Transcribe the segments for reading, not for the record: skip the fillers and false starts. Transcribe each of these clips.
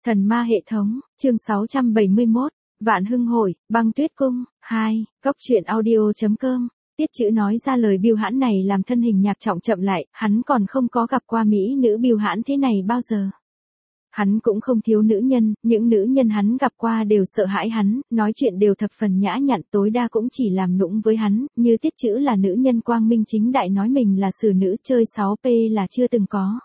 Thần ma hệ thống, chương 671, Vạn Hưng Hội, Băng Tuyết Cung, 2, Cốc truyện audio.com. Tiết chữ nói ra lời bưu hãn này làm thân hình Nhạc Trọng chậm lại, hắn còn không có gặp qua mỹ nữ bưu hãn thế này bao giờ. Hắn cũng không thiếu nữ nhân, những nữ nhân hắn gặp qua đều sợ hãi hắn, nói chuyện đều thập phần nhã nhặn, tối đa cũng chỉ làm nũng với hắn, như Tiết chữ là nữ nhân quang minh chính đại nói mình là xử nữ chơi 6P là chưa từng có.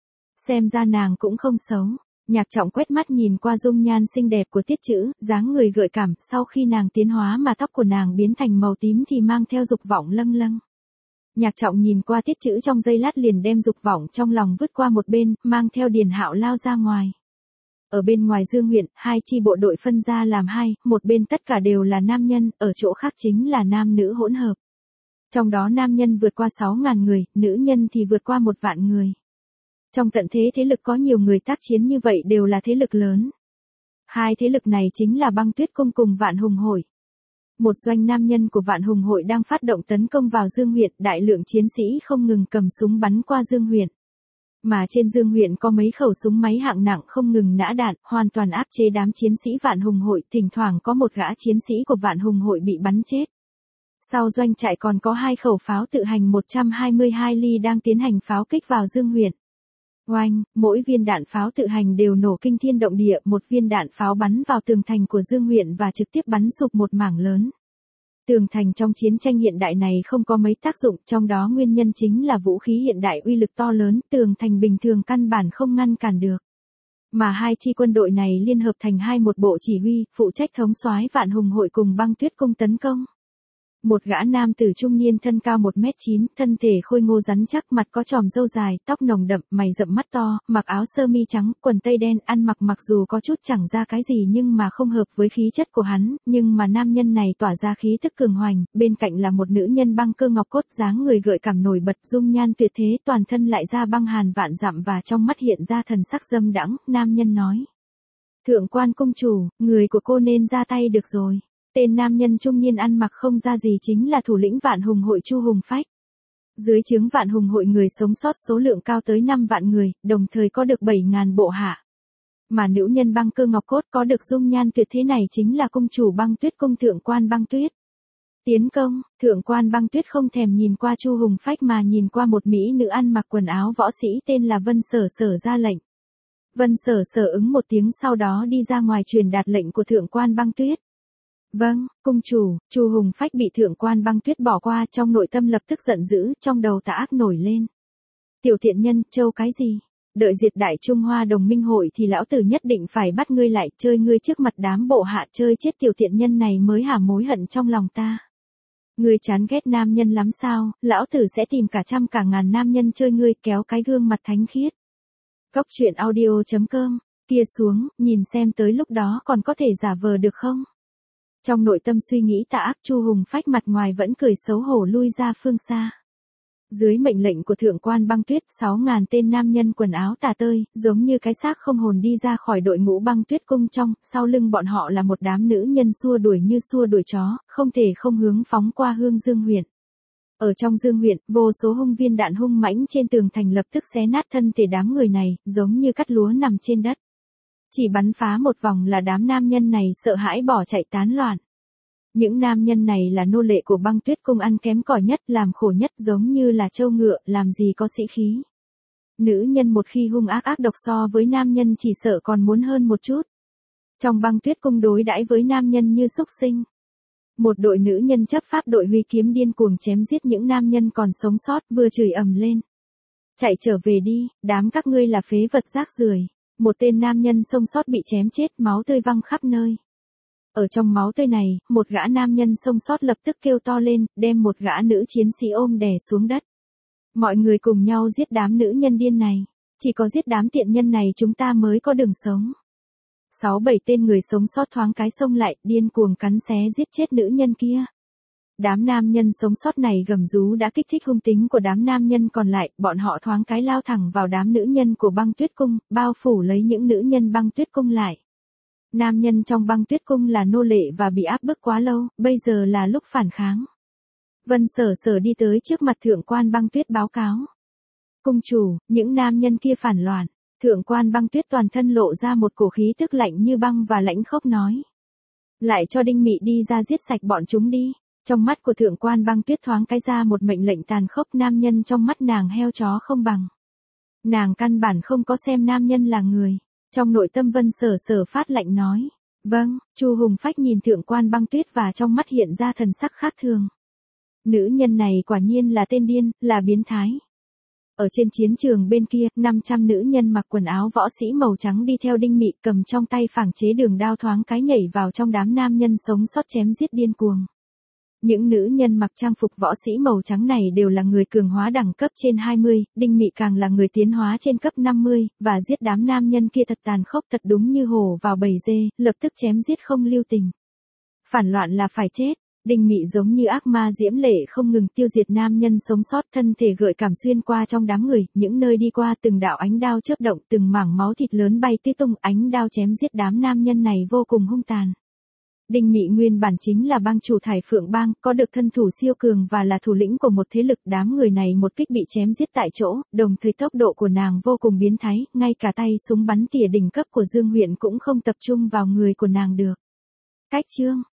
Xem ra nàng cũng không xấu. Nhạc Trọng quét mắt nhìn qua dung nhan xinh đẹp của Tiết chữ, dáng người gợi cảm, sau khi nàng tiến hóa mà tóc của nàng biến thành màu tím thì mang theo dục vọng lâng lâng. Nhạc Trọng nhìn qua Tiết chữ trong giây lát liền đem dục vọng trong lòng vứt qua một bên, mang theo Điền Hạo lao ra ngoài. Ở bên ngoài Dương huyện, hai chi bộ đội phân ra làm hai, một bên tất cả đều là nam nhân, ở chỗ khác chính là nam nữ hỗn hợp. Trong đó nam nhân vượt qua 6.000 người, nữ nhân thì vượt qua 1 vạn người. Trong tận thế thế lực có nhiều người tác chiến như vậy đều là thế lực lớn. Hai thế lực này chính là Băng Tuyết Cung cùng Vạn Hùng Hội. Một doanh nam nhân của Vạn Hùng Hội đang phát động tấn công vào Dương huyện, đại lượng chiến sĩ không ngừng cầm súng bắn qua Dương huyện. Mà trên Dương huyện có mấy khẩu súng máy hạng nặng không ngừng nã đạn, hoàn toàn áp chế đám chiến sĩ Vạn Hùng Hội, thỉnh thoảng có một gã chiến sĩ của Vạn Hùng Hội bị bắn chết. Sau doanh trại còn có 2 khẩu pháo tự hành 122 ly đang tiến hành pháo kích vào Dương huyện. Oanh, mỗi viên đạn pháo tự hành đều nổ kinh thiên động địa, một viên đạn pháo bắn vào tường thành của Dương huyện và trực tiếp bắn sụp một mảng lớn. Tường thành trong chiến tranh hiện đại này không có mấy tác dụng, trong đó nguyên nhân chính là vũ khí hiện đại uy lực to lớn, tường thành bình thường căn bản không ngăn cản được. Mà hai chi quân đội này liên hợp thành một bộ chỉ huy, phụ trách thống soái Vạn Hùng Hội cùng Băng Tuyết Cung tấn công. Một gã nam tử trung niên thân cao 1m9, thân thể khôi ngô rắn chắc, mặt có chòm râu dài, tóc nồng đậm, mày rậm mắt to, mặc áo sơ mi trắng, quần tây đen, ăn mặc dù có chút chẳng ra cái gì nhưng mà không hợp với khí chất của hắn, nhưng mà nam nhân này tỏa ra khí tức cường hoành, bên cạnh là một nữ nhân băng cơ ngọc cốt, dáng người gợi cảm nổi bật, dung nhan tuyệt thế, toàn thân lại ra băng hàn vạn dặm và trong mắt hiện ra thần sắc dâm đãng. Nam nhân nói: "Thượng quan cung chủ, người của cô nên ra tay được rồi." Tên nam nhân trung niên ăn mặc không ra gì chính là thủ lĩnh Vạn Hùng Hội Chu Hùng Phách. Dưới trướng Vạn Hùng Hội người sống sót số lượng cao tới 5 vạn người, đồng thời có được 7.000 bộ hạ. Mà nữ nhân băng cơ ngọc cốt có được dung nhan tuyệt thế này chính là cung chủ Băng Tuyết Cung Thượng quan Băng Tuyết. Tiến công, Thượng quan Băng Tuyết không thèm nhìn qua Chu Hùng Phách mà nhìn qua một mỹ nữ ăn mặc quần áo võ sĩ tên là Vân Sở Sở ra lệnh. Vân Sở Sở ứng một tiếng sau đó đi ra ngoài truyền đạt lệnh của Thượng quan Băng Tuyết. Vâng, cung chủ. Chu Hùng Phách bị Thượng quan Băng Tuyết bỏ qua, trong nội tâm lập tức giận dữ, trong đầu tà ác nổi lên. Tiểu tiện nhân, trâu cái gì? Đợi diệt Đại Trung Hoa Đồng Minh Hội thì lão tử nhất định phải bắt ngươi lại, chơi ngươi trước mặt đám bộ hạ, chơi chết tiểu tiện nhân này mới hả mối hận trong lòng ta. Ngươi chán ghét nam nhân lắm sao? Lão tử sẽ tìm cả trăm cả ngàn nam nhân chơi ngươi, kéo cái gương mặt thánh khiết. Cốc truyện audio.com. Kia xuống, nhìn xem tới lúc đó còn có thể giả vờ được không? Trong nội tâm suy nghĩ tà ác, Chu Hùng Phách mặt ngoài vẫn cười xấu hổ lui ra phương xa. Dưới mệnh lệnh của Thượng quan Băng Tuyết, 6.000 tên nam nhân quần áo tả tơi, giống như cái xác không hồn đi ra khỏi đội ngũ Băng Tuyết Cung trong, sau lưng bọn họ là một đám nữ nhân xua đuổi như xua đuổi chó, không thể không hướng phóng qua hương Dương huyện. Ở trong Dương huyện, vô số hung viên đạn hung mãnh trên tường thành lập tức xé nát thân thể đám người này, giống như cắt lúa nằm trên đất. Chỉ bắn phá một vòng là đám nam nhân này sợ hãi bỏ chạy tán loạn. Những nam nhân này là nô lệ của Băng Tuyết Cung, ăn kém cỏi nhất, làm khổ nhất, giống như là trâu ngựa, làm gì có sĩ khí. Nữ nhân một khi hung ác độc so với nam nhân chỉ sợ còn muốn hơn một chút. Trong Băng Tuyết Cung đối đãi với nam nhân như súc sinh. Một đội nữ nhân chấp pháp đội huy kiếm điên cuồng chém giết những nam nhân còn sống sót, vừa chửi ầm lên: "Chạy trở về đi, đám các ngươi là phế vật rác rưởi." Một tên nam nhân sống sót bị chém chết, máu tươi văng khắp nơi. Ở trong máu tươi này, một gã nam nhân sống sót lập tức kêu to lên, đem một gã nữ chiến sĩ ôm đè xuống đất. Mọi người cùng nhau giết đám nữ nhân điên này. Chỉ có giết đám tiện nhân này chúng ta mới có đường sống. 6-7 tên người sống sót thoáng cái xông lại, điên cuồng cắn xé giết chết nữ nhân kia. Đám nam nhân sống sót này gầm rú đã kích thích hung tính của đám nam nhân còn lại, bọn họ thoáng cái lao thẳng vào đám nữ nhân của Băng Tuyết Cung, bao phủ lấy những nữ nhân Băng Tuyết Cung lại. Nam nhân trong Băng Tuyết Cung là nô lệ và bị áp bức quá lâu, bây giờ là lúc phản kháng. Vân Sở Sở đi tới trước mặt Thượng quan Băng Tuyết báo cáo: "Cung chủ, những nam nhân kia phản loạn." Thượng quan Băng Tuyết toàn thân lộ ra một cổ khí tức lạnh như băng và lãnh khốc nói. Lại cho Đinh Mị đi ra giết sạch bọn chúng đi. Trong mắt của Thượng quan Băng Tuyết thoáng cái ra một mệnh lệnh tàn khốc, nam nhân trong mắt nàng heo chó không bằng. Nàng căn bản không có xem nam nhân là người. Trong nội tâm Vân Sở Sở phát lạnh nói. Vâng, Chu Hùng Phách nhìn Thượng quan Băng Tuyết và trong mắt hiện ra thần sắc khác thường. Nữ nhân này quả nhiên là tên điên, là biến thái. Ở trên chiến trường bên kia, 500 nữ nhân mặc quần áo võ sĩ màu trắng đi theo Đinh Mị, cầm trong tay phảng chế đường đao thoáng cái nhảy vào trong đám nam nhân sống sót chém giết điên cuồng. Những nữ nhân mặc trang phục võ sĩ màu trắng này đều là người cường hóa đẳng cấp trên 20, Đinh Mị càng là người tiến hóa trên cấp 50, và giết đám nam nhân kia thật tàn khốc, thật đúng như hổ vào bầy dê, lập tức chém giết không lưu tình. Phản loạn là phải chết. Đinh Mị giống như ác ma diễm lệ không ngừng tiêu diệt nam nhân sống sót, thân thể gợi cảm xuyên qua trong đám người, những nơi đi qua từng đạo ánh đao chớp động, từng mảng máu thịt lớn bay tứ tung, ánh đao chém giết đám nam nhân này vô cùng hung tàn. Đinh Mị nguyên bản chính là bang chủ Thải Phượng Bang, có được thân thủ siêu cường và là thủ lĩnh của một thế lực, đám người này một kích bị chém giết tại chỗ, đồng thời tốc độ của nàng vô cùng biến thái, ngay cả tay súng bắn tỉa đỉnh cấp của Dương Huyền cũng không tập trung vào người của nàng được. Cách chương